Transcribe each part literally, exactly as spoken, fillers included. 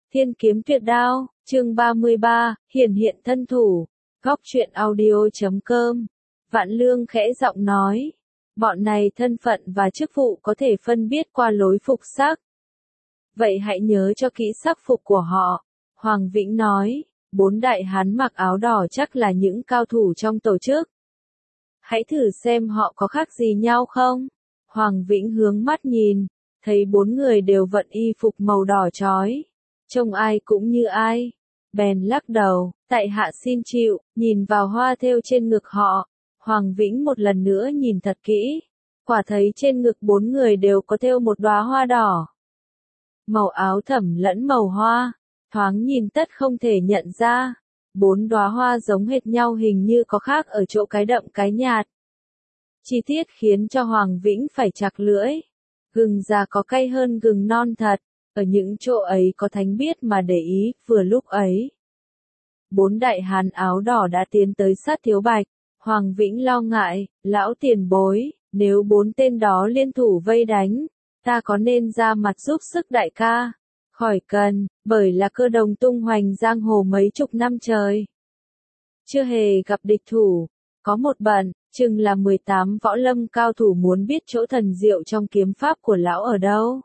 Thiên kiếm tuyệt đao, chương ba mươi ba, hiển hiện thân thủ. Góc truyện audio chấm com. Vạn Lương khẽ giọng nói. Bọn này thân phận và chức vụ có thể phân biết qua lối phục sắc. Vậy hãy nhớ cho kỹ sắc phục của họ. Hoàng Vĩnh nói, bốn đại hán mặc áo đỏ chắc là những cao thủ trong tổ chức. Hãy thử xem họ có khác gì nhau không? Hoàng Vĩnh hướng mắt nhìn, thấy bốn người đều vận y phục màu đỏ chói. Trông ai cũng như ai. Bèn lắc đầu, tại hạ xin chịu, nhìn vào hoa thêu trên ngực họ. Hoàng Vĩnh một lần nữa nhìn thật kỹ. Quả thấy trên ngực bốn người đều có thêu một đóa hoa đỏ. Màu áo thẫm lẫn màu hoa, thoáng nhìn tất không thể nhận ra. Bốn đóa hoa giống hệt nhau hình như có khác ở chỗ cái đậm cái nhạt. Chi tiết khiến cho Hoàng Vĩnh phải chặt lưỡi. Gừng già có cay hơn gừng non thật. Ở những chỗ ấy có thánh biết mà để ý, vừa lúc ấy. Bốn đại hán áo đỏ đã tiến tới sát Thiếu Bạch. Hoàng Vĩnh lo ngại, lão tiền bối, nếu bốn tên đó liên thủ vây đánh, ta có nên ra mặt giúp sức đại ca? Khỏi cần, bởi là Cơ Đồng tung hoành giang hồ mấy chục năm trời. Chưa hề gặp địch thủ, có một bận, chừng là mười tám võ lâm cao thủ muốn biết chỗ thần diệu trong kiếm pháp của lão ở đâu.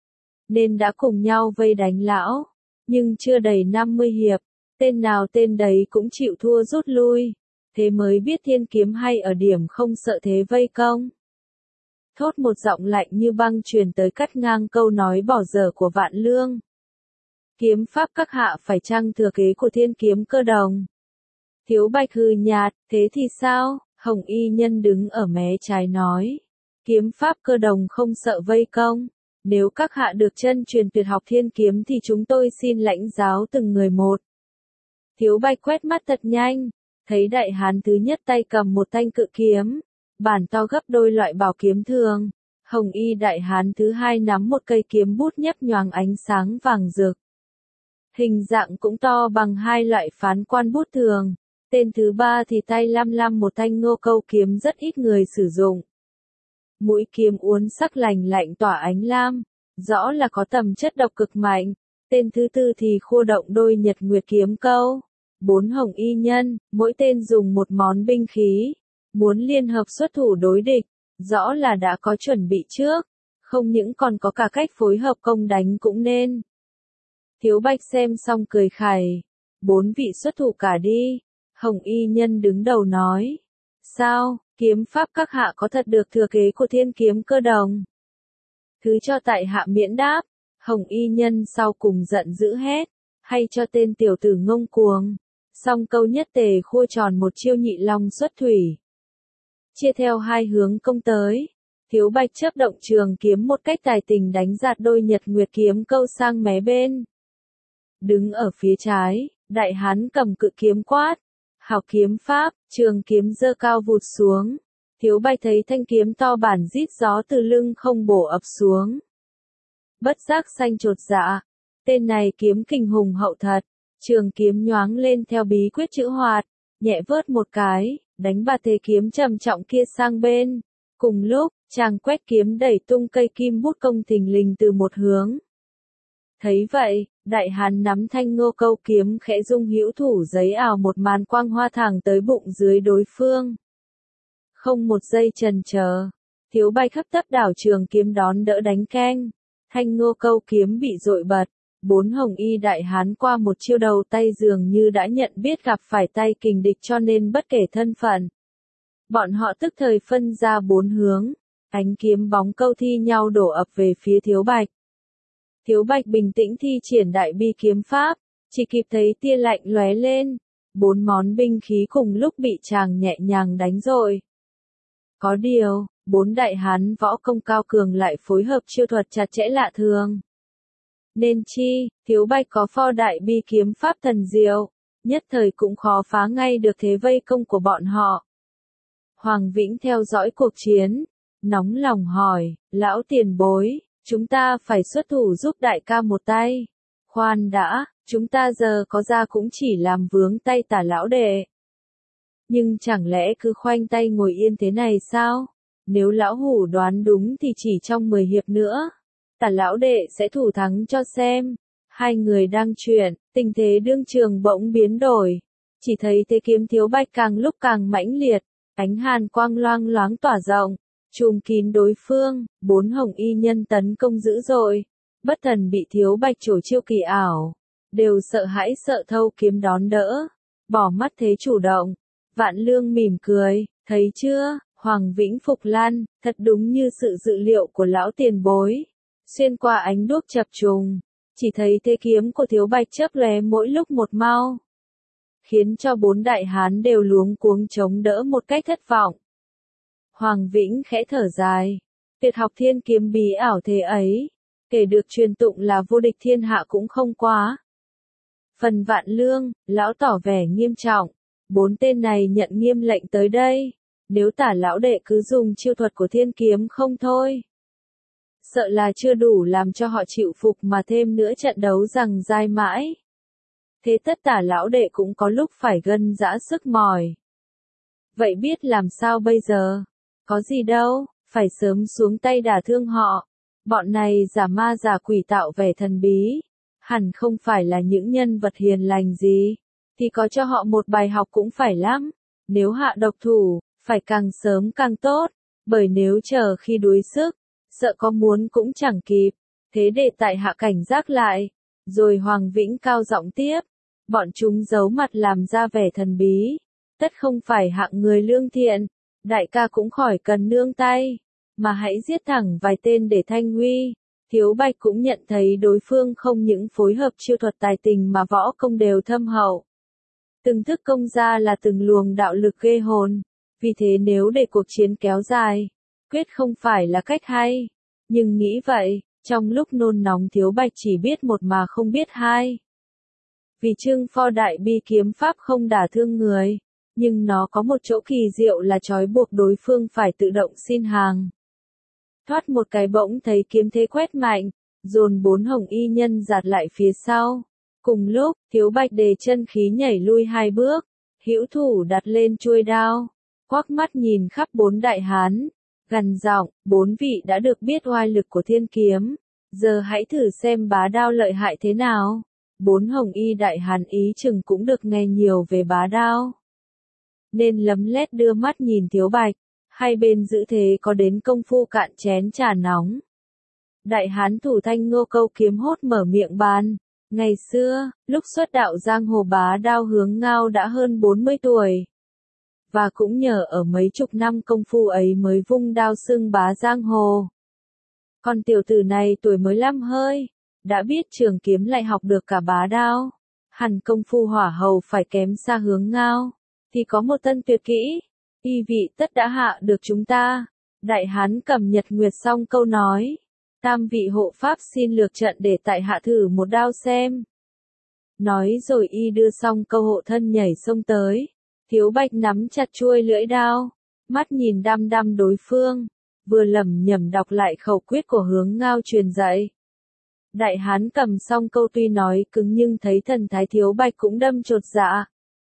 Nên đã cùng nhau vây đánh lão, nhưng chưa đầy năm mươi hiệp, tên nào tên đấy cũng chịu thua rút lui, thế mới biết thiên kiếm hay ở điểm không sợ thế vây công. Thốt một giọng lạnh như băng truyền tới cắt ngang câu nói bỏ dở của Vạn Lương. Kiếm pháp các hạ phải chăng thừa kế của thiên kiếm Cơ Đồng? Thiếu Bạch hừ nhạt, thế thì sao? Hồng Y Nhân đứng ở mé trái nói. Kiếm pháp Cơ Đồng không sợ vây công. Nếu các hạ được chân truyền tuyệt học thiên kiếm thì chúng tôi xin lãnh giáo từng người một. Thiếu Bạch quét mắt thật nhanh, thấy đại hán thứ nhất tay cầm một thanh cự kiếm, bản to gấp đôi loại bảo kiếm thường. Hồng Y đại hán thứ hai nắm một cây kiếm bút nhấp nhoáng ánh sáng vàng rực. Hình dạng cũng to bằng hai loại phán quan bút thường. Tên thứ ba thì tay lăm lăm một thanh ngô câu kiếm rất ít người sử dụng. Mũi kiếm uốn sắc lành lạnh tỏa ánh lam, rõ là có tầm chất độc cực mạnh. Tên thứ tư thì khô động đôi nhật nguyệt kiếm câu. Bốn Hồng Y Nhân, mỗi tên dùng một món binh khí, muốn liên hợp xuất thủ đối địch, rõ là đã có chuẩn bị trước, không những còn có cả cách phối hợp công đánh cũng nên. Thiếu Bạch xem xong cười khẩy, bốn vị xuất thủ cả đi. Hồng Y Nhân đứng đầu nói, sao, kiếm pháp các hạ có thật được thừa kế của thiên kiếm Cơ Đồng? Thứ cho tại hạ miễn đáp. Hồng Y Nhân sau cùng giận dữ hét, hay cho tên tiểu tử ngông cuồng. Song câu nhất tề khua tròn một chiêu nhị long xuất thủy. Chia theo hai hướng công tới. Thiếu Bạch chớp động trường kiếm một cách tài tình đánh giạt đôi nhật nguyệt kiếm câu sang mé bên. Đứng ở phía trái, đại hán cầm cự kiếm quát. Học kiếm pháp, trường kiếm giơ cao vụt xuống. Thiếu Bạch thấy thanh kiếm to bản rít gió từ lưng không bổ ập xuống. Bất giác xanh chột dạ. Tên này kiếm kình hùng hậu thật. Trường kiếm nhoáng lên theo bí quyết chữ hoạt, nhẹ vớt một cái, đánh bà thế kiếm trầm trọng kia sang bên. Cùng lúc, chàng quét kiếm đẩy tung cây kim bút công thình lình từ một hướng. Thấy vậy, đại hán nắm thanh ngô câu kiếm khẽ rung hữu thủ giấy ảo một màn quang hoa thẳng tới bụng dưới đối phương. Không một giây chần chờ, Thiếu Bạch hấp tấp đảo trường kiếm đón đỡ đánh keng. Thanh ngô câu kiếm bị dội bật. Bốn Hồng Y đại hán qua một chiêu đầu tay dường như đã nhận biết gặp phải tay kình địch cho nên bất kể thân phận. Bọn họ tức thời phân ra bốn hướng, ánh kiếm bóng câu thi nhau đổ ập về phía Thiếu Bạch. Thiếu Bạch bình tĩnh thi triển đại bi kiếm pháp, chỉ kịp thấy tia lạnh lóe lên, bốn món binh khí cùng lúc bị chàng nhẹ nhàng đánh rồi. Có điều, bốn đại hán võ công cao cường lại phối hợp chiêu thuật chặt chẽ lạ thường. Nên chi, Thiếu Bạch có pho đại bi kiếm pháp thần diệu, nhất thời cũng khó phá ngay được thế vây công của bọn họ. Hoàng Vĩnh theo dõi cuộc chiến, nóng lòng hỏi, lão tiền bối, chúng ta phải xuất thủ giúp đại ca một tay. Khoan đã, chúng ta giờ có ra cũng chỉ làm vướng tay Tả lão đệ. Nhưng chẳng lẽ cứ khoanh tay ngồi yên thế này sao? Nếu lão hủ đoán đúng thì chỉ trong mười hiệp nữa, Tả lão đệ sẽ thủ thắng cho xem. Hai người đang chuyện, tình thế đương trường bỗng biến đổi. Chỉ thấy thế kiếm Thiếu Bạch càng lúc càng mãnh liệt, ánh hàn quang loang loáng tỏa rộng, trùm kín đối phương, bốn hồng y nhân tấn công dữ dội. Bất thần bị Thiếu Bạch trổ chiêu kỳ ảo, đều sợ hãi sợ thâu kiếm đón đỡ, bỏ mắt thế chủ động. Vạn Lương mỉm cười, thấy chưa, Hoàng Vĩnh Phục Lan, thật đúng như sự dự liệu của lão tiền bối. Xuyên qua ánh đuốc chập trùng, chỉ thấy thế kiếm của Thiếu Bạch chớp lóe mỗi lúc một mau, khiến cho bốn đại hán đều luống cuống chống đỡ một cách thất vọng. Hoàng Vĩnh khẽ thở dài, tuyệt học thiên kiếm bí ảo thế ấy, kể được truyền tụng là vô địch thiên hạ cũng không quá. Phần Vạn Lương, lão tỏ vẻ nghiêm trọng, bốn tên này nhận nghiêm lệnh tới đây, nếu Tả lão đệ cứ dùng chiêu thuật của thiên kiếm không thôi, sợ là chưa đủ làm cho họ chịu phục mà thêm nữa trận đấu rằng dai mãi. Thế tất Tả lão đệ cũng có lúc phải gân giã sức mỏi. Vậy biết làm sao bây giờ? Có gì đâu, phải sớm xuống tay đả thương họ. Bọn này giả ma giả quỷ tạo vẻ thần bí, hẳn không phải là những nhân vật hiền lành gì, thì có cho họ một bài học cũng phải lắm. Nếu hạ độc thủ, phải càng sớm càng tốt, bởi nếu chờ khi đuối sức, sợ có muốn cũng chẳng kịp. Thế để tại hạ cảnh giác lại. Rồi Hoàng Vĩnh cao giọng tiếp, bọn chúng giấu mặt làm ra vẻ thần bí, tất không phải hạng người lương thiện, đại ca cũng khỏi cần nương tay, mà hãy giết thẳng vài tên để thanh nguy. Thiếu Bạch cũng nhận thấy đối phương không những phối hợp chiêu thuật tài tình mà võ công đều thâm hậu. Từng thức công ra là từng luồng đạo lực ghê hồn, vì thế nếu để cuộc chiến kéo dài, quyết không phải là cách hay. Nhưng nghĩ vậy, trong lúc nôn nóng Thiếu Bạch chỉ biết một mà không biết hai. Vì Trương Pho đại bi kiếm pháp không đả thương người, nhưng nó có một chỗ kỳ diệu là trói buộc đối phương phải tự động xin hàng. Thoát một cái bỗng thấy kiếm thế quét mạnh, dồn bốn hồng y nhân giạt lại phía sau. Cùng lúc, Thiếu Bạch đề chân khí nhảy lui hai bước, hữu thủ đặt lên chuôi đao, quắc mắt nhìn khắp bốn đại hán, gằn giọng, bốn vị đã được biết oai lực của thiên kiếm, giờ hãy thử xem bá đao lợi hại thế nào. Bốn hồng y đại hán ý chừng cũng được nghe nhiều về bá đao, nên lấm lét đưa mắt nhìn Thiếu Bạch. Hai bên giữ thế có đến công phu cạn chén trà nóng. Đại hán thủ thanh Ngô Câu Kiếm hốt mở miệng bàn. Ngày xưa, lúc xuất đạo giang hồ bá đao Hướng Ngao đã hơn bốn mươi tuổi. Và cũng nhờ ở mấy chục năm công phu ấy mới vung đao xưng bá giang hồ. Còn tiểu tử này tuổi mới lăm hơi, đã biết trường kiếm lại học được cả bá đao. Hẳn công phu hỏa hầu phải kém xa Hướng Ngao, thì có một tân tuyệt kỹ. Y vị tất đã hạ được chúng ta. Đại hán cầm Nhật Nguyệt Song Câu nói. Tam vị hộ pháp xin lược trận để tại hạ thử một đao xem. Nói rồi y đưa Song Câu hộ thân nhảy xông tới. Thiếu Bạch nắm chặt chuôi lưỡi đao, mắt nhìn đăm đăm đối phương, vừa lẩm nhẩm đọc lại khẩu quyết của Hướng Ngao truyền dạy. Đại hán cầm Song Câu tuy nói cứng nhưng thấy thần thái Thiếu Bạch cũng đâm chột dạ.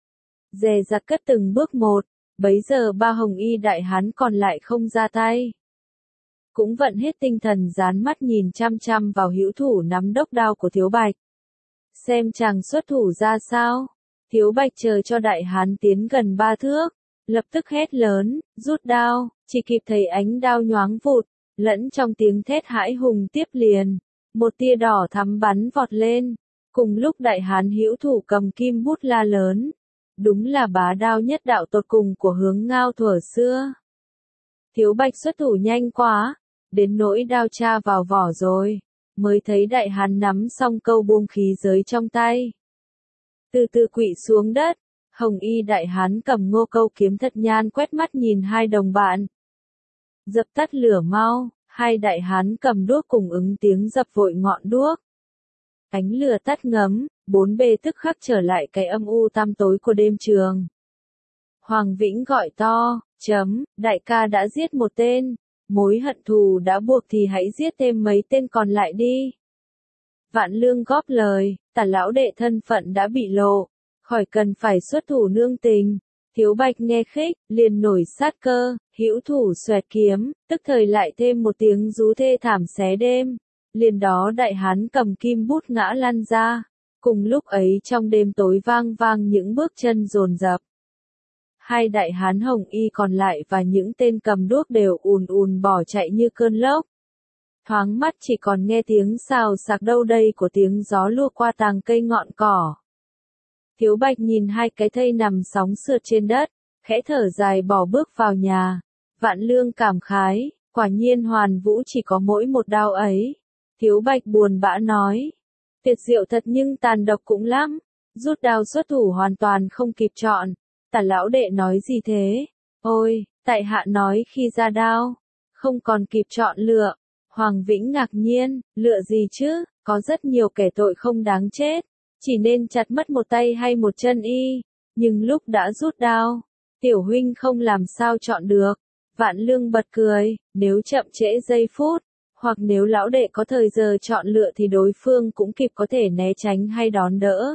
Dè dặt cất từng bước một. Bấy giờ ba hồng y đại hán còn lại không ra tay. Cũng vận hết tinh thần dán mắt nhìn chăm chăm vào hữu thủ nắm đốc đao của Thiếu Bạch. Xem chàng xuất thủ ra sao. Thiếu Bạch chờ cho đại hán tiến gần ba thước, lập tức hét lớn, rút đao, chỉ kịp thấy ánh đao nhoáng vụt, lẫn trong tiếng thét hãi hùng tiếp liền. Một tia đỏ thắm bắn vọt lên, cùng lúc đại hán hữu thủ cầm kim bút la lớn. Đúng là bá đao nhất đạo tột cùng của Hướng Ngao thuở xưa. Thiếu Bạch xuất thủ nhanh quá, đến nỗi đao tra vào vỏ rồi, mới thấy đại hán nắm Song Câu buông khí giới trong tay. Từ từ quỵ xuống đất, hồng y đại hán cầm Ngô Câu Kiếm thật nhan quét mắt nhìn hai đồng bạn. Dập tắt lửa mau, hai đại hán cầm đuốc cùng ứng tiếng dập vội ngọn đuốc. Ánh lửa tắt ngấm, bốn bề tức khắc trở lại cái âm u tăm tối của đêm trường. Hoàng Vĩnh gọi to, chấm, đại ca đã giết một tên, mối hận thù đã buộc thì hãy giết thêm mấy tên còn lại đi. Vạn Lương góp lời, Tả lão đệ thân phận đã bị lộ, khỏi cần phải xuất thủ nương tình. Thiếu Bạch nghe khích, liền nổi sát cơ, hữu thủ xoẹt kiếm, tức thời lại thêm một tiếng rú thê thảm xé đêm. Liền đó đại hán cầm kim bút ngã lăn ra. Cùng lúc ấy trong đêm tối vang vang những bước chân dồn dập. Hai đại hán hồng y còn lại và những tên cầm đuốc đều ùn ùn bỏ chạy như cơn lốc. Thoáng mắt chỉ còn nghe tiếng xào xạc đâu đây của tiếng gió lùa qua tàng cây ngọn cỏ. Thiếu Bạch nhìn hai cái thây nằm sóng sượt trên đất, khẽ thở dài bỏ bước vào nhà. Vạn Lương cảm khái, quả nhiên Hoàn Vũ chỉ có mỗi một đao ấy. Thiếu Bạch buồn bã nói, tuyệt diệu thật nhưng tàn độc cũng lắm. Rút đao xuất thủ hoàn toàn không kịp chọn. Tả lão đệ nói gì thế? Ôi, tại hạ nói khi ra đao, không còn kịp chọn lựa. Hoàng Vĩnh ngạc nhiên, lựa gì chứ, có rất nhiều kẻ tội không đáng chết, chỉ nên chặt mất một tay hay một chân y, nhưng lúc đã rút đao, tiểu huynh không làm sao chọn được. Vạn Lương bật cười, nếu chậm trễ giây phút, hoặc nếu lão đệ có thời giờ chọn lựa thì đối phương cũng kịp có thể né tránh hay đón đỡ.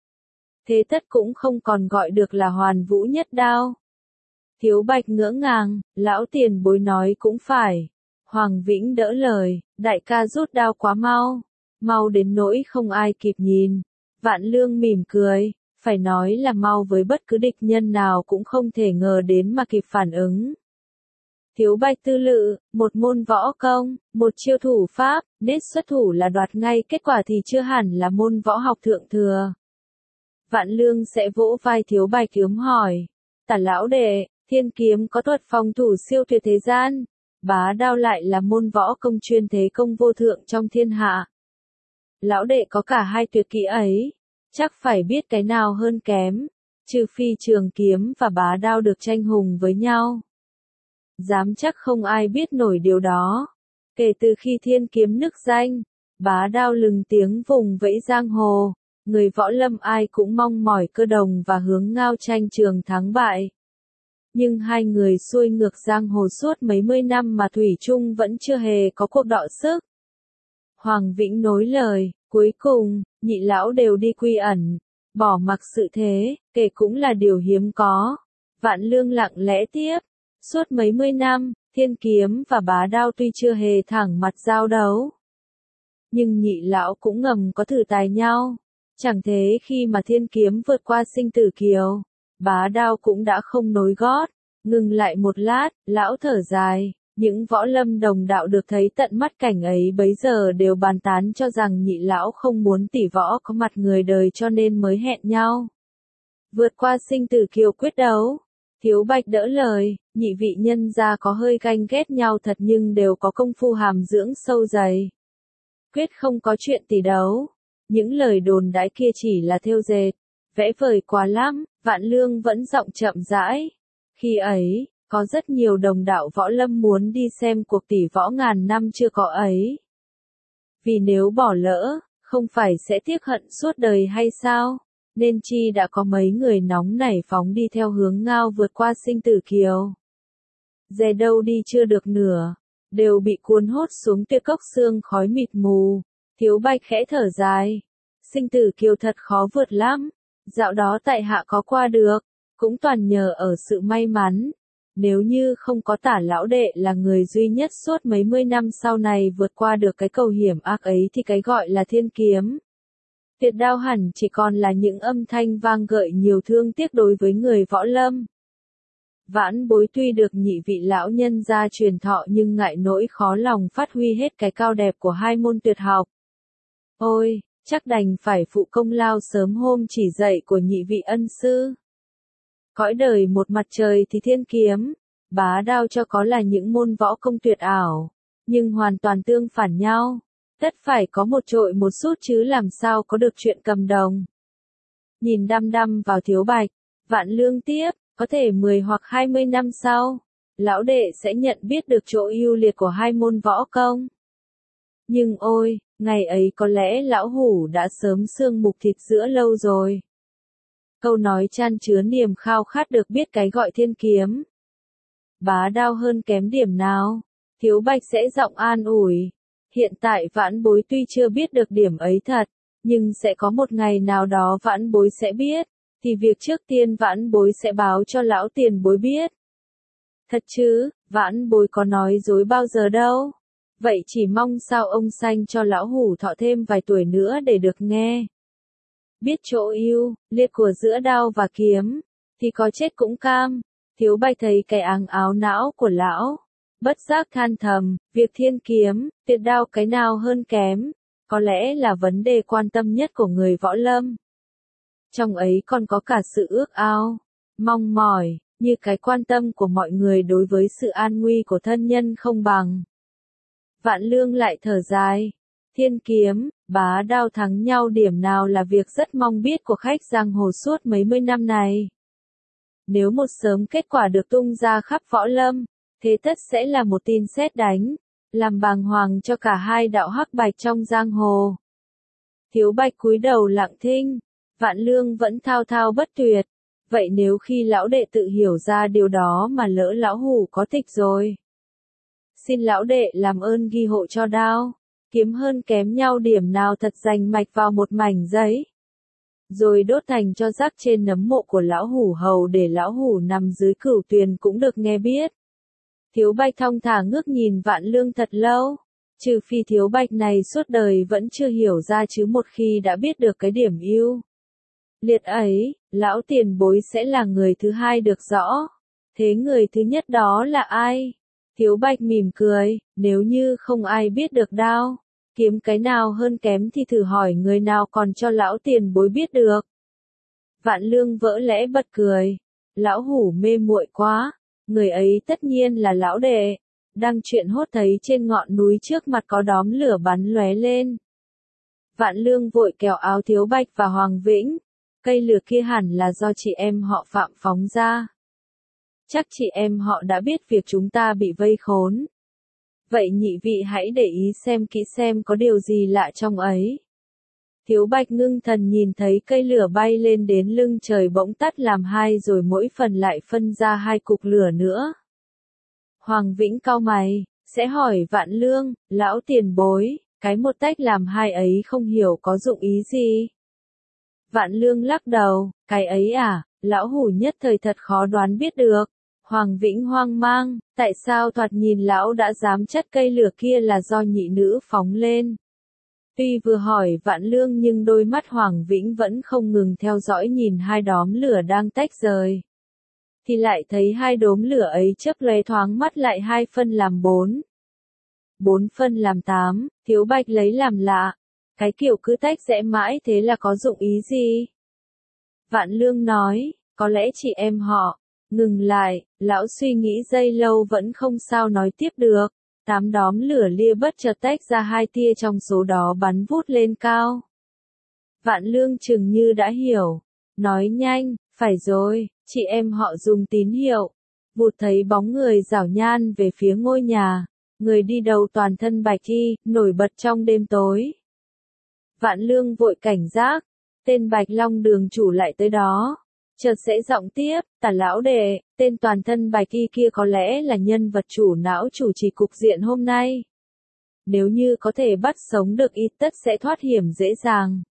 Thế tất cũng không còn gọi được là Hoàn Vũ nhất đao. Thiếu Bạch ngỡ ngàng, lão tiền bối nói cũng phải. Hoàng Vĩnh đỡ lời, đại ca rút đao quá mau, mau đến nỗi không ai kịp nhìn. Vạn Lương mỉm cười, phải nói là mau với bất cứ địch nhân nào cũng không thể ngờ đến mà kịp phản ứng. Thiếu Bạch tư lự, một môn võ công, một chiêu thủ pháp, nết xuất thủ là đoạt ngay kết quả thì chưa hẳn là môn võ học thượng thừa. Vạn Lương sẽ vỗ vai Thiếu Bạch ướm hỏi, tả lão đệ, thiên kiếm có thuật phòng thủ siêu tuyệt thế gian, bá đao lại là môn võ công chuyên thế công vô thượng trong thiên hạ. Lão đệ có cả hai tuyệt kỹ ấy, chắc phải biết cái nào hơn kém, trừ phi trường kiếm và bá đao được tranh hùng với nhau. Dám chắc không ai biết nổi điều đó. Kể từ khi thiên kiếm nức danh, bá đao lừng tiếng vùng vẫy giang hồ, người võ lâm ai cũng mong mỏi cơ đồng và hướng ngao tranh trường thắng bại. Nhưng hai người xuôi ngược giang hồ suốt mấy mươi năm mà thủy chung vẫn chưa hề có cuộc đọ sức. Hoàng Vĩnh nối lời, cuối cùng, nhị lão đều đi quy ẩn, bỏ mặc sự thế, kể cũng là điều hiếm có. Vạn Lương lặng lẽ tiếp, suốt mấy mươi năm, thiên kiếm và bá đao tuy chưa hề thẳng mặt giao đấu, nhưng nhị lão cũng ngầm có thử tài nhau. Chẳng thế khi mà thiên kiếm vượt qua sinh tử kiều, bá đao cũng đã không nối gót. Ngừng lại một lát, lão thở dài, những võ lâm đồng đạo được thấy tận mắt cảnh ấy bấy giờ đều bàn tán cho rằng nhị lão không muốn tỷ võ có mặt người đời cho nên mới hẹn nhau vượt qua sinh tử kiều quyết đấu. Thiếu Bạch đỡ lời, nhị vị nhân gia có hơi ganh ghét nhau thật nhưng đều có công phu hàm dưỡng sâu dày, quyết không có chuyện tỷ đấu. Những lời đồn đãi kia chỉ là thêu dệt, vẽ vời quá lắm. Vạn Lương vẫn giọng chậm rãi. Khi ấy, có rất nhiều đồng đạo võ lâm muốn đi xem cuộc tỷ võ ngàn năm chưa có ấy. Vì nếu bỏ lỡ, không phải sẽ tiếc hận suốt đời hay sao? Nên chi đã có mấy người nóng nảy phóng đi theo hướng ngao vượt qua sinh tử kiều. Dè đâu đi chưa được nửa, đều bị cuốn hốt xuống tia cốc xương khói mịt mù. Thiếu Bạch khẽ thở dài. Sinh tử kiều thật khó vượt lắm. Dạo đó tại hạ có qua được, cũng toàn nhờ ở sự may mắn. Nếu như không có tả lão đệ là người duy nhất suốt mấy mươi năm sau này vượt qua được cái cầu hiểm ác ấy thì cái gọi là thiên kiếm tuyệt đao hẳn chỉ còn là những âm thanh vang gợi nhiều thương tiếc đối với người võ lâm. Vãn Bối tuy được nhị vị lão nhân gia truyền thọ nhưng ngại nỗi khó lòng phát huy hết cái cao đẹp của hai môn tuyệt học. Ôi, chắc đành phải phụ công lao sớm hôm chỉ dạy của nhị vị ân sư. Cõi đời một mặt trời thì thiên kiếm, bá đao cho có là những môn võ công tuyệt ảo, nhưng hoàn toàn tương phản nhau. Tất phải có một trội một sút chứ làm sao có được chuyện cầm đồng. Nhìn đăm đăm vào Thiếu Bạch, Vạn Lương tiếp, có thể mười hoặc hai mươi năm sau, lão đệ sẽ nhận biết được chỗ ưu liệt của hai môn võ công. Nhưng ôi, ngày ấy có lẽ lão hủ đã sớm xương mục thịt sữa lâu rồi. Câu nói chan chứa niềm khao khát được biết cái gọi thiên kiếm bá đao hơn kém điểm nào. Thiếu Bạch sẽ giọng an ủi. Hiện tại Vãn Bối tuy chưa biết được điểm ấy thật, nhưng sẽ có một ngày nào đó Vãn Bối sẽ biết, thì việc trước tiên Vãn Bối sẽ báo cho lão tiền bối biết. Thật chứ, Vãn Bối có nói dối bao giờ đâu. Vậy chỉ mong sao ông sanh cho lão hủ thọ thêm vài tuổi nữa để được nghe. Biết chỗ yêu, liệt của giữa đao và kiếm, thì có chết cũng cam. Thiếu Bạch thấy cái áng áo não của lão, bất giác than thầm, việc thiên kiếm, tuyệt đao cái nào hơn kém, có lẽ là vấn đề quan tâm nhất của người võ lâm. Trong ấy còn có cả sự ước ao, mong mỏi, như cái quan tâm của mọi người đối với sự an nguy của thân nhân không bằng. Vạn Lương lại thở dài, thiên kiếm, bá đao thắng nhau điểm nào là việc rất mong biết của khách giang hồ suốt mấy mươi năm này. Nếu một sớm kết quả được tung ra khắp võ lâm, thế tất sẽ là một tin sét đánh, làm bàng hoàng cho cả hai đạo hắc bạch trong giang hồ. Thiếu Bạch cúi đầu lặng thinh, Vạn Lương vẫn thao thao bất tuyệt. Vậy nếu khi lão đệ tự hiểu ra điều đó mà lỡ lão hủ có tịch rồi, xin lão đệ làm ơn ghi hộ cho đao, kiếm hơn kém nhau điểm nào thật rành mạch vào một mảnh giấy, rồi đốt thành cho rác trên nấm mộ của lão hủ hầu để lão hủ nằm dưới cửu tuyền cũng được nghe biết. Thiếu Bạch thong thả ngước nhìn Vạn Lương thật lâu, trừ phi Thiếu Bạch này suốt đời vẫn chưa hiểu ra, chứ một khi đã biết được cái điểm ưu liệt ấy, lão tiền bối sẽ là người thứ hai được rõ. Thế người thứ nhất đó là ai? Thiếu Bạch mỉm cười, nếu như không ai biết được đao, kiếm cái nào hơn kém thì thử hỏi người nào còn cho lão tiền bối biết được. Vạn Lương vỡ lẽ bật cười, lão hủ mê muội quá, người ấy tất nhiên là lão đệ. Đang chuyện hốt thấy trên ngọn núi trước mặt có đóm lửa bắn lóe lên. Vạn Lương vội kéo áo Thiếu Bạch và Hoàng Vĩnh, cây lửa kia hẳn là do chị em họ Phạm phóng ra. Chắc chị em họ đã biết việc chúng ta bị vây khốn. Vậy nhị vị hãy để ý xem kỹ xem có điều gì lạ trong ấy. Thiếu Bạch ngưng thần nhìn thấy cây lửa bay lên đến lưng trời bỗng tắt làm hai, rồi mỗi phần lại phân ra hai cục lửa nữa. Hoàng Vĩnh cau mày, sẽ hỏi Vạn Lương, lão tiền bối, cái một tách làm hai ấy không hiểu có dụng ý gì. Vạn Lương lắc đầu, cái ấy à, lão hủ nhất thời thật khó đoán biết được. Hoàng Vĩnh hoang mang, tại sao thoạt nhìn lão đã dám chất cây lửa kia là do nhị nữ phóng lên. Tuy vừa hỏi Vạn Lương nhưng đôi mắt Hoàng Vĩnh vẫn không ngừng theo dõi nhìn hai đóm lửa đang tách rời. Thì lại thấy hai đốm lửa ấy chớp lóe thoáng mắt lại hai phân làm bốn. Bốn phân làm tám, Thiếu Bạch lấy làm lạ. Cái kiểu cứ tách rẽ mãi thế là có dụng ý gì? Vạn Lương nói, có lẽ chị em họ. Ngừng lại, lão suy nghĩ giây lâu vẫn không sao nói tiếp được. Tám đóm lửa lia bất chợt tách ra hai tia, trong số đó bắn vút lên cao. Vạn Lương chừng như đã hiểu. Nói nhanh, phải rồi, chị em họ dùng tín hiệu. Vụt thấy bóng người rảo nhan về phía ngôi nhà. Người đi đầu toàn thân bạch y, nổi bật trong đêm tối. Vạn Lương vội cảnh giác. Tên Bạch Long đường chủ lại tới đó. Chợt sẽ giọng tiếp, Tả lão đệ, tên toàn thân bạch y kia có lẽ là nhân vật chủ não chủ trì cục diện hôm nay. Nếu như có thể bắt sống được y tất sẽ thoát hiểm dễ dàng.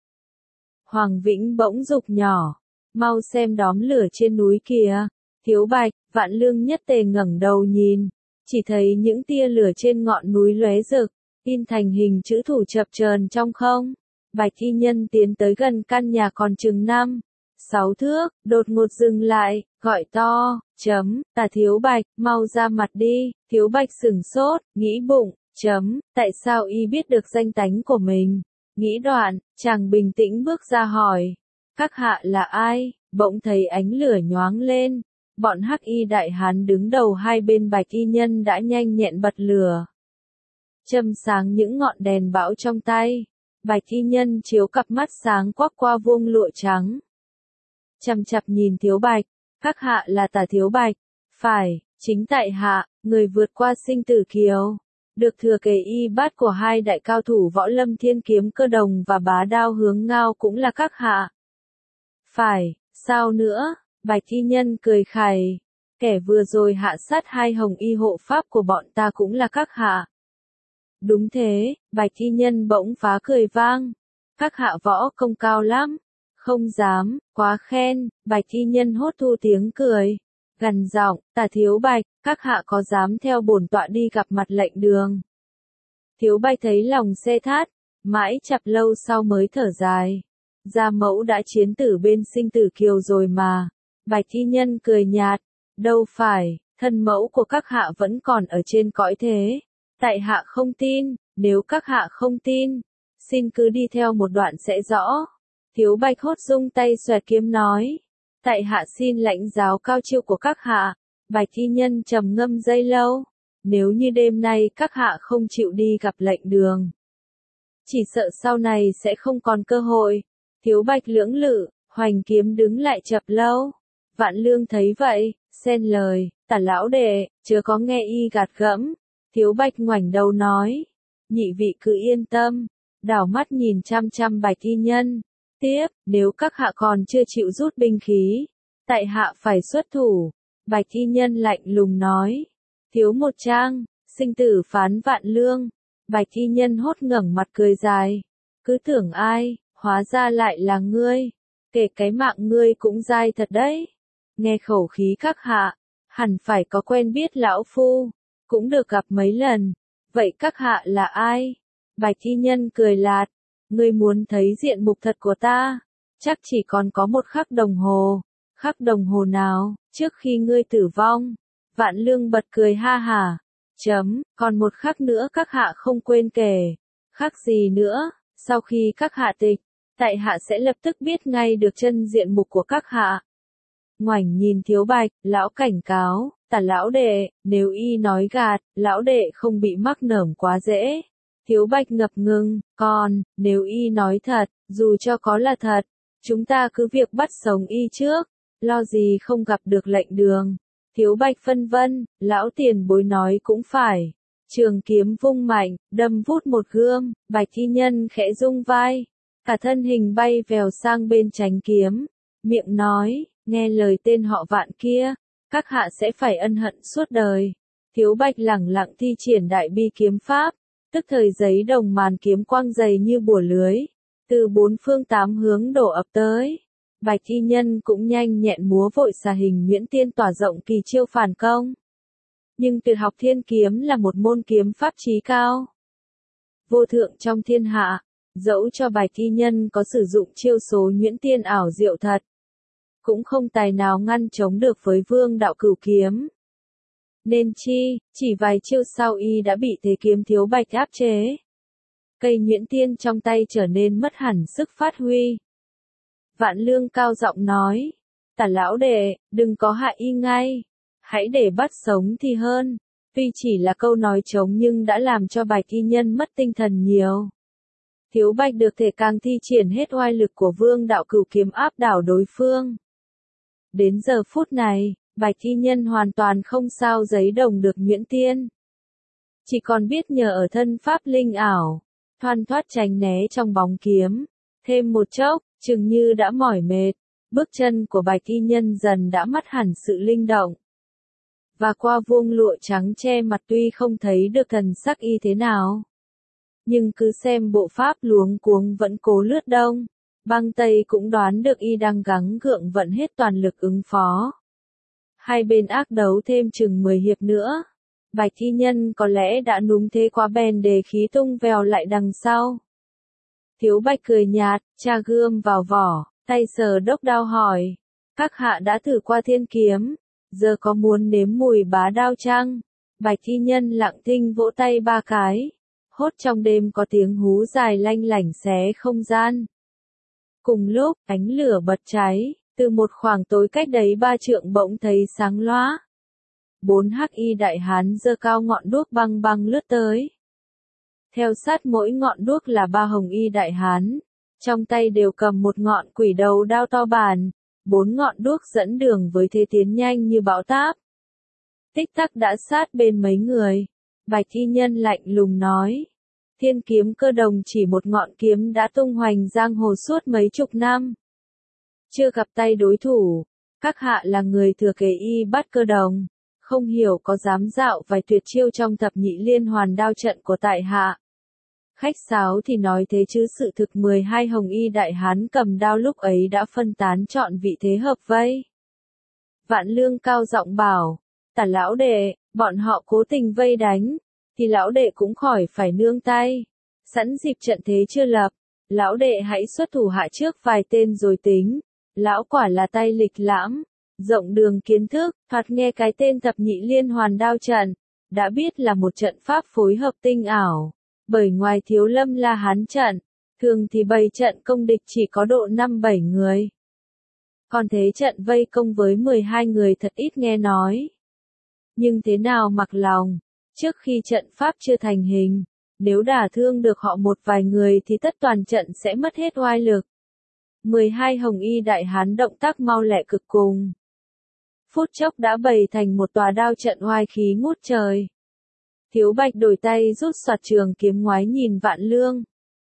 Hoàng Vĩnh bỗng dục nhỏ, mau xem đóm lửa trên núi kìa. Thiếu Bạch, Vạn Lương nhất tề ngẩng đầu nhìn, chỉ thấy những tia lửa trên ngọn núi lóe rực, in thành hình chữ thủ chập chờn trong không. Bạch y nhân tiến tới gần căn nhà còn chừng năm, sáu thước, đột ngột dừng lại, gọi to, chấm, Tả Thiếu Bạch, mau ra mặt đi. Thiếu Bạch sửng sốt, nghĩ bụng, chấm, tại sao y biết được danh tánh của mình? Nghĩ đoạn, chàng bình tĩnh bước ra hỏi, các hạ là ai? Bỗng thấy ánh lửa nhoáng lên, bọn hắc y đại hán đứng đầu hai bên bạch y nhân đã nhanh nhẹn bật lửa. Châm sáng những ngọn đèn bão trong tay, bạch y nhân chiếu cặp mắt sáng quắc qua vuông lụa trắng. Chằm chặp nhìn Thiếu Bạch, các hạ là Tả Thiếu Bạch, phải, chính tại hạ, người vượt qua sinh tử kiều, được thừa kế y bát của hai đại cao thủ võ lâm Thiên Kiếm Cơ Đồng và Bá Đao Hướng Ngao cũng là các hạ. Phải, sao nữa? Bạch y nhân cười khẩy, kẻ vừa rồi hạ sát hai hồng y hộ pháp của bọn ta cũng là các hạ. Đúng thế, bạch y nhân bỗng phá cười vang, các hạ võ công cao lắm. Không dám, quá khen. Bạch y nhân hốt thu tiếng cười, gằn giọng, Tả Thiếu Bạch, các hạ có dám theo bổn tọa đi gặp mặt lệnh đường? Thiếu Bạch thấy lòng xe thắt, mãi chập lâu sau mới thở dài. Gia mẫu đã chiến tử bên sinh tử kiều rồi mà. Bạch thi nhân cười nhạt, đâu phải, thân mẫu của các hạ vẫn còn ở trên cõi thế. Tại hạ không tin, nếu các hạ không tin, xin cứ đi theo một đoạn sẽ rõ. Thiếu Bạch hốt rung tay xoẹt kiếm nói, tại hạ xin lãnh giáo cao chiêu của các hạ. Bạch thi nhân trầm ngâm giây lâu, nếu như đêm nay các hạ không chịu đi gặp lệnh đường, chỉ sợ sau này sẽ không còn cơ hội. Thiếu Bạch lưỡng lự, hoành kiếm đứng lại chập lâu. Vạn Lương thấy vậy, xen lời, Tả lão đệ, chớ có nghe y gạt gẫm. Thiếu Bạch ngoảnh đầu nói, nhị vị cứ yên tâm, đảo mắt nhìn chăm chăm Bạch thi nhân. Tiếp, nếu các hạ còn chưa chịu rút binh khí, tại hạ phải xuất thủ. Bạch thi nhân lạnh lùng nói, thiếu một trang, sinh tử phán Vạn Lương. Bạch thi nhân hốt ngẩng mặt cười dài, cứ tưởng ai, hóa ra lại là ngươi, kể cái mạng ngươi cũng dai thật đấy. Nghe khẩu khí các hạ, hẳn phải có quen biết lão phu, cũng được gặp mấy lần, vậy các hạ là ai? Bạch thi nhân cười lạt, ngươi muốn thấy diện mục thật của ta, chắc chỉ còn có một khắc đồng hồ. Khắc đồng hồ nào, trước khi ngươi tử vong? Vạn Lương bật cười ha hả, chấm, còn một khắc nữa các hạ không quên kể. Khắc gì nữa? Sau khi các hạ tịch, tại hạ sẽ lập tức biết ngay được chân diện mục của các hạ. Ngoảnh nhìn Thiếu Bạch, lão cảnh cáo, Tả lão đệ, nếu y nói gạt, lão đệ không bị mắc nởm quá dễ. Thiếu Bạch ngập ngừng, còn, nếu y nói thật, dù cho có là thật, chúng ta cứ việc bắt sống y trước, lo gì không gặp được lệnh đường. Thiếu Bạch phân vân, lão tiền bối nói cũng phải. Trường kiếm vung mạnh, đâm vút một gươm, Bạch thi nhân khẽ rung vai, cả thân hình bay vèo sang bên tránh kiếm, miệng nói, nghe lời tên họ Vạn kia, các hạ sẽ phải ân hận suốt đời. Thiếu Bạch lẳng lặng thi triển đại bi kiếm pháp, tức thời giấy đồng màn kiếm quang dày như bùa lưới, từ bốn phương tám hướng đổ ập tới. Bạch thi nhân cũng nhanh nhẹn múa vội xà hình nhuyễn tiên tỏa rộng kỳ chiêu phản công. Nhưng tuyệt học thiên kiếm là một môn kiếm pháp chí cao, vô thượng trong thiên hạ, dẫu cho Bạch thi nhân có sử dụng chiêu số nhuyễn tiên ảo diệu thật, cũng không tài nào ngăn chống được với Vương đạo cửu kiếm. Nên chi, chỉ vài chiêu sau y đã bị thế kiếm Thiếu Bạch áp chế. Cây nhuyễn tiên trong tay trở nên mất hẳn sức phát huy. Vạn Lương cao giọng nói, Tả lão đệ, đừng có hại y ngay, hãy để bắt sống thì hơn. Tuy chỉ là câu nói trống nhưng đã làm cho Bạch thi nhân mất tinh thần nhiều. Thiếu Bạch được thể càng thi triển hết oai lực của Vương đạo cửu kiếm áp đảo đối phương. Đến giờ phút này, Bạch thi nhân hoàn toàn không sao giấy đồng được nhuyễn tiên. Chỉ còn biết nhờ ở thân pháp linh ảo, thoăn thoắt tránh né trong bóng kiếm. Thêm một chốc, chừng như đã mỏi mệt, bước chân của Bạch thi nhân dần đã mất hẳn sự linh động. Và qua vuông lụa trắng che mặt tuy không thấy được thần sắc y thế nào, nhưng cứ xem bộ pháp luống cuống vẫn cố lướt đông, băng tây cũng đoán được y đang gắng gượng vận hết toàn lực ứng phó. Hai bên ác đấu thêm chừng mười hiệp nữa, Bạch thi nhân có lẽ đã núng thế quá bèn để khí tung vèo lại đằng sau. Thiếu Bạch cười nhạt, tra gươm vào vỏ, tay sờ đốc đao hỏi, các hạ đã thử qua thiên kiếm, giờ có muốn nếm mùi bá đao chăng? Bạch thi nhân lặng thinh vỗ tay ba cái, hốt trong đêm có tiếng hú dài lanh lảnh xé không gian. Cùng lúc, ánh lửa bật cháy, từ một khoảng tối cách đấy ba trượng bỗng thấy sáng loá. Bốn hắc y đại hán giơ cao ngọn đuốc băng băng lướt tới. Theo sát mỗi ngọn đuốc là ba hồng y đại hán, trong tay đều cầm một ngọn quỷ đầu đao to bản, bốn ngọn đuốc dẫn đường với thế tiến nhanh như bão táp. Tích tắc đã sát bên mấy người, Bạch thi nhân lạnh lùng nói, thiên kiếm cơ đồng chỉ một ngọn kiếm đã tung hoành giang hồ suốt mấy chục năm. Chưa gặp tay đối thủ, các hạ là người thừa kế y bắt cơ đồng, không hiểu có dám dạo vài tuyệt chiêu trong thập nhị liên hoàn đao trận của tại hạ. Khách sáo thì nói thế chứ sự thực mười hai hồng y đại hán cầm đao lúc ấy đã phân tán chọn vị thế hợp vây. Vạn Lương cao giọng bảo, Tả lão đệ, bọn họ cố tình vây đánh. thì lão đệ cũng khỏi phải nương tay. Sẵn dịp trận thế chưa lập, lão đệ hãy xuất thủ hạ trước vài tên rồi tính. Lão quả là tay lịch lãm, rộng đường kiến thức, thoạt nghe cái tên thập nhị liên hoàn đao trận, đã biết là một trận pháp phối hợp tinh ảo, bởi ngoài thiếu lâm la hán trận, thường thì bày trận công địch chỉ có độ năm bảy người. Còn thế trận vây công với mười hai người thật ít nghe nói. Nhưng thế nào mặc lòng, trước khi trận pháp chưa thành hình, nếu đả thương được họ một vài người thì tất toàn trận sẽ mất hết oai lực. mười hai hồng y đại hán động tác mau lẹ cực cùng. Phút chốc đã bày thành một tòa đao trận oai khí ngút trời. Thiếu Bạch đổi tay rút soạt trường kiếm ngoái nhìn Vạn Lương.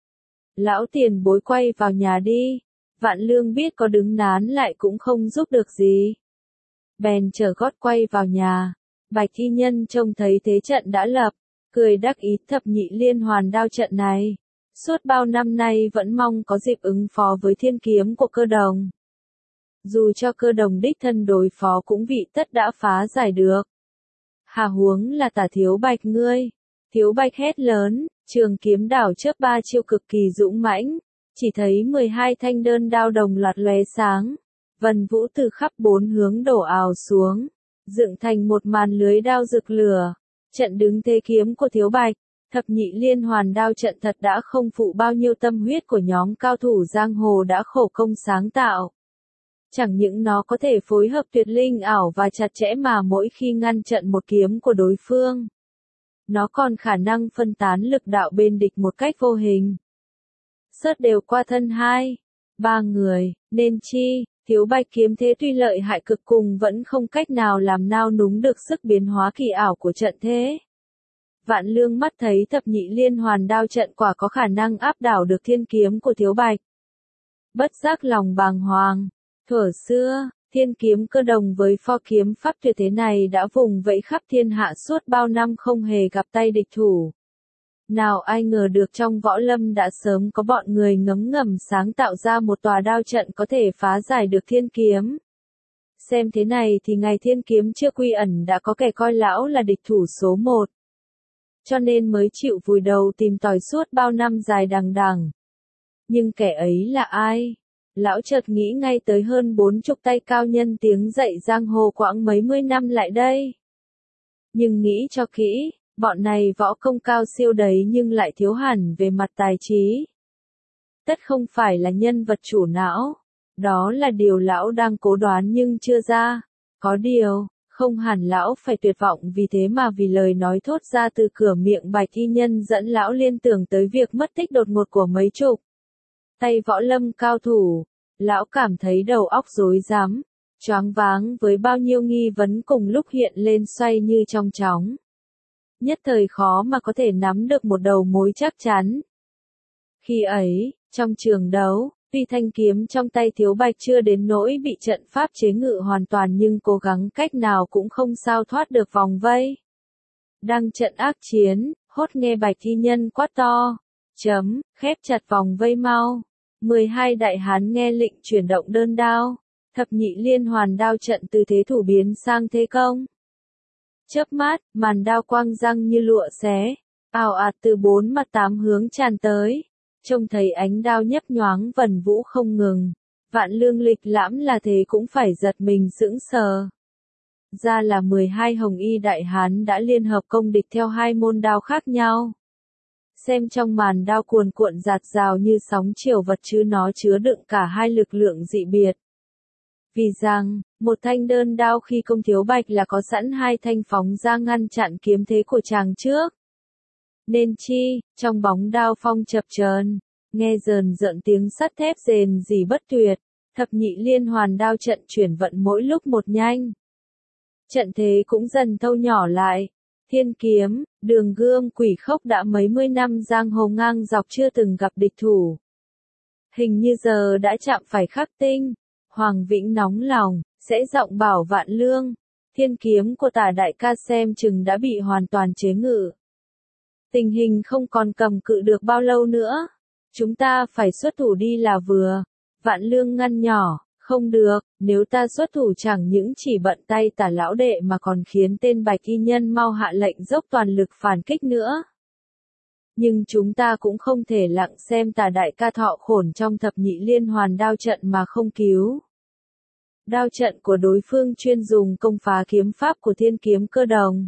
Lão tiền bối quay vào nhà đi. Vạn Lương biết có đứng nán lại cũng không giúp được gì. Bèn trở gót quay vào nhà. Bạch thi nhân trông thấy thế trận đã lập, cười đắc ý thập nhị liên hoàn đao trận này. Suốt bao năm nay vẫn mong có dịp ứng phó với thiên kiếm của Cơ Đồng. Dù cho Cơ Đồng đích thân đối phó cũng vị tất đã phá giải được. Hà huống là tả Thiếu Bạch ngươi. Thiếu Bạch hét lớn, trường kiếm đảo chớp ba chiêu cực kỳ dũng mãnh. Chỉ thấy mười hai thanh đơn đao đồng loạt lóe sáng. Vần vũ từ khắp bốn hướng đổ ào xuống. Dựng thành một màn lưới đao rực lửa. Trận đứng thế kiếm của Thiếu Bạch. Thập nhị liên hoàn đao trận thật đã không phụ bao nhiêu tâm huyết của nhóm cao thủ giang hồ đã khổ công sáng tạo. Chẳng những nó có thể phối hợp tuyệt linh ảo và chặt chẽ mà mỗi khi ngăn trận một kiếm của đối phương, nó còn khả năng phân tán lực đạo bên địch một cách vô hình. Sớt đều qua thân hai, ba người, nên chi, Thiếu Bạch kiếm thế tuy lợi hại cực cùng vẫn không cách nào làm nao núng được sức biến hóa kỳ ảo của trận thế. Vạn Lương mắt thấy thập nhị liên hoàn đao trận quả có khả năng áp đảo được thiên kiếm của Thiếu Bạch. Bất giác lòng bàng hoàng. Thuở xưa, thiên kiếm Cơ Đồng với pho kiếm pháp tuyệt thế này đã vùng vẫy khắp thiên hạ suốt bao năm không hề gặp tay địch thủ. Nào ai ngờ được trong võ lâm đã sớm có bọn người ngấm ngầm sáng tạo ra một tòa đao trận có thể phá giải được thiên kiếm. Xem thế này thì ngày thiên kiếm chưa quy ẩn đã có kẻ coi lão là địch thủ số một. Cho nên mới chịu vùi đầu tìm tòi suốt bao năm dài đằng đằng. Nhưng kẻ ấy là ai? Lão chợt nghĩ ngay tới hơn bốn chục tay cao nhân tiếng dậy giang hồ quãng mấy mươi năm lại đây. Nhưng nghĩ cho kỹ, bọn này võ công cao siêu đấy nhưng lại thiếu hẳn về mặt tài trí. Tất không phải là nhân vật chủ não. Đó là điều lão đang cố đoán nhưng chưa ra. Có điều, không hẳn lão phải tuyệt vọng vì thế mà vì lời nói thốt ra từ cửa miệng Bạch thi nhân dẫn lão liên tưởng tới việc mất tích đột ngột của mấy chục tay võ lâm cao thủ. Lão cảm thấy đầu óc rối rắm, choáng váng với bao nhiêu nghi vấn cùng lúc hiện lên xoay như trong chóng. Nhất thời khó mà có thể nắm được một đầu mối chắc chắn. Khi ấy, trong trường đấu, tuy thanh kiếm trong tay Thiếu Bạch chưa đến nỗi bị trận pháp chế ngự hoàn toàn nhưng cố gắng cách nào cũng không sao thoát được vòng vây. Đang trận ác chiến, hốt nghe Bạch thi nhân quát to, chấm, khép chặt vòng vây mau. mười hai đại hán nghe lệnh chuyển động đơn đao, thập nhị liên hoàn đao trận từ thế thủ biến sang thế công. Chớp mắt, màn đao quang răng như lụa xé, ào ạt từ bốn mặt tám hướng tràn tới. Trông thấy ánh đao nhấp nhoáng vần vũ không ngừng, Vạn Lương lịch lãm là thế cũng phải giật mình sững sờ. Ra là mười hai hồng y đại hán đã liên hợp công địch theo hai môn đao khác nhau. Xem trong màn đao cuồn cuộn dạt dào như sóng chiều vật chứ nó chứa đựng cả hai lực lượng dị biệt. Vì rằng, một thanh đơn đao khi công Thiếu Bạch là có sẵn hai thanh phóng ra ngăn chặn kiếm thế của chàng trước. Nên chi, trong bóng đao phong chập chờn, nghe rờn rợn tiếng sắt thép rền rỉ bất tuyệt, thập nhị liên hoàn đao trận chuyển vận mỗi lúc một nhanh. Trận thế cũng dần thâu nhỏ lại. Thiên kiếm, đường gươm quỷ khốc đã mấy mươi năm giang hồ ngang dọc chưa từng gặp địch thủ. Hình như giờ đã chạm phải khắc tinh. Hoàng Vĩnh nóng lòng, sẽ giọng bảo Vạn Lương. Thiên kiếm của tả đại ca xem chừng đã bị hoàn toàn chế ngự. Tình hình không còn cầm cự được bao lâu nữa. Chúng ta phải xuất thủ đi là vừa. Vạn Lương ngăn nhỏ, Không được, nếu ta xuất thủ chẳng những chỉ bận tay Tả lão đệ mà còn khiến tên bạch y nhân mau hạ lệnh dốc toàn lực phản kích nữa. Nhưng chúng ta cũng không thể lặng xem Tả đại ca thọ khổn trong thập nhị liên hoàn đao trận mà không cứu. Đao trận của đối phương chuyên dùng công phá kiếm pháp của thiên kiếm cơ đồng.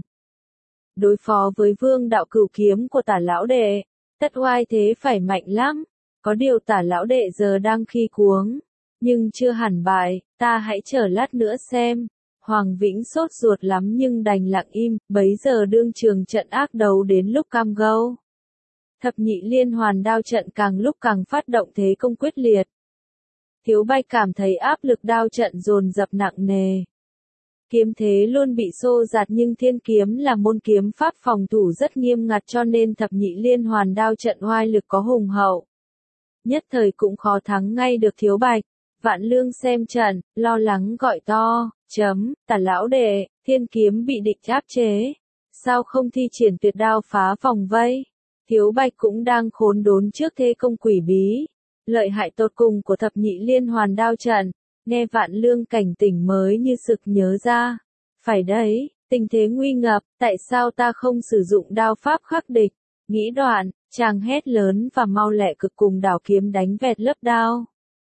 Đối phó với vương đạo cửu kiếm của Tả lão đệ, tất oai thế phải mạnh lắm. Có điều Tả lão đệ giờ đang khi cuống, nhưng chưa hẳn bại, ta hãy chờ lát nữa xem. Hoàng Vĩnh sốt ruột lắm nhưng đành lặng im, bấy giờ đương trường trận ác đấu đến lúc cam go. Thập nhị liên hoàn đao trận càng lúc càng phát động thế công quyết liệt. Thiếu Bạch cảm thấy áp lực đao trận dồn dập nặng nề. Kiếm thế luôn bị xô dạt nhưng thiên kiếm là môn kiếm pháp phòng thủ rất nghiêm ngặt cho nên thập nhị liên hoàn đao trận oai lực có hùng hậu. Nhất thời cũng khó thắng ngay được Thiếu Bạch. Vạn Lương xem trận, lo lắng gọi to, chấm, Tả lão đệ, thiên kiếm bị địch áp chế. Sao không thi triển tuyệt đao phá vòng vây? Thiếu Bạch cũng đang khốn đốn trước thế công quỷ bí. Lợi hại tột cùng của thập nhị liên hoàn đao trận, nghe Vạn Lương cảnh tỉnh mới như sực nhớ ra. Phải đấy, tình thế nguy ngập, tại sao ta không sử dụng đao pháp khắc địch? Nghĩ đoạn, chàng hét lớn và mau lẹ cực cùng đảo kiếm đánh vẹt lớp đao.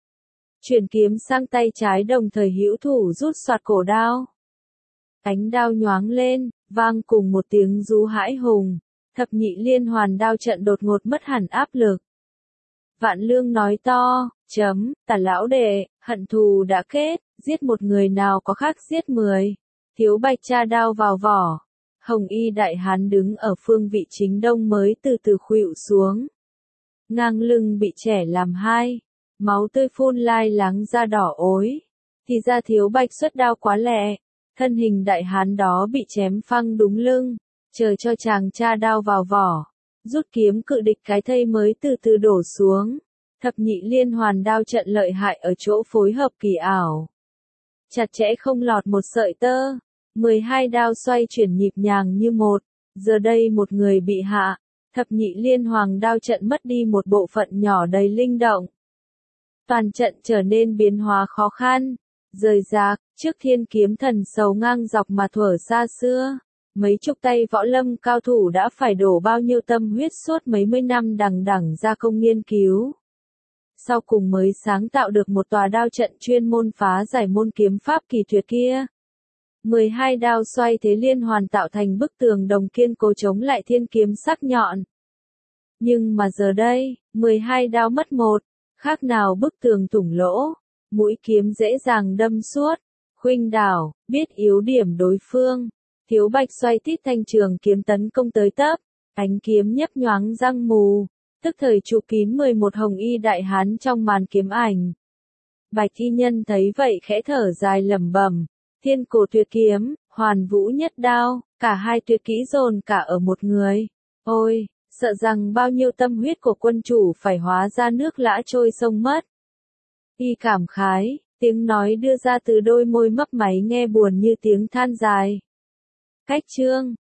Chuyển kiếm sang tay trái đồng thời hữu thủ rút soạt cổ đao. Ánh đao nhoáng lên, vang cùng một tiếng rú hãi hùng. Thập nhị liên hoàn đao trận đột ngột mất hẳn áp lực. Vạn Lương nói to, chấm, Tả lão đệ, hận thù đã kết, giết một người nào có khác giết mười. Thiếu Bạch tra đao vào vỏ. Hồng y đại hán đứng ở phương vị chính đông mới từ từ khuỵu xuống. Ngang lưng bị chẻ làm hai. Máu tươi phun lai láng ra đỏ ối. Thì ra Thiếu Bạch xuất đao quá lẹ. Thân hình đại hán đó bị chém phăng đúng lưng. Chờ cho chàng tra đao vào vỏ. Rút kiếm cự địch cái thây mới từ từ đổ xuống. Thập nhị liên hoàn đao trận lợi hại ở chỗ phối hợp kỳ ảo. Chặt chẽ không lọt một sợi tơ. mười hai đao xoay chuyển nhịp nhàng như một. Giờ đây một người bị hạ. Thập nhị liên hoàn đao trận mất đi một bộ phận nhỏ đầy linh động. Toàn trận trở nên biến hóa khó khăn. Rời rạc, trước thiên kiếm thần sầu ngang dọc mà thuở xa xưa. Mấy chục tay võ lâm cao thủ đã phải đổ bao nhiêu tâm huyết suốt mấy mươi năm đằng đẵng ra công nghiên cứu. Sau cùng mới sáng tạo được một tòa đao trận chuyên môn phá giải môn kiếm pháp kỳ tuyệt kia. mười hai đao xoay thế liên hoàn tạo thành bức tường đồng kiên cố chống lại thiên kiếm sắc nhọn. Nhưng mà giờ đây, mười hai đao mất một, khác nào bức tường thủng lỗ, mũi kiếm dễ dàng đâm suốt, khuynh đảo, biết yếu điểm đối phương. Thiếu Bạch xoay tít thanh trường kiếm tấn công tới tấp, ánh kiếm nhấp nhoáng răng mù, tức thời trụ kín mười một hồng y đại hán trong màn kiếm ảnh. Bạch y nhân thấy vậy khẽ thở dài lẩm bẩm, thiên cổ tuyệt kiếm, hoàn vũ nhất đao, cả hai tuyệt kỹ dồn cả ở một người. Ôi, sợ rằng bao nhiêu tâm huyết của quân chủ phải hóa ra nước lã trôi sông mất. Y cảm khái, tiếng nói đưa ra từ đôi môi mấp máy nghe buồn như tiếng than dài. Cách chương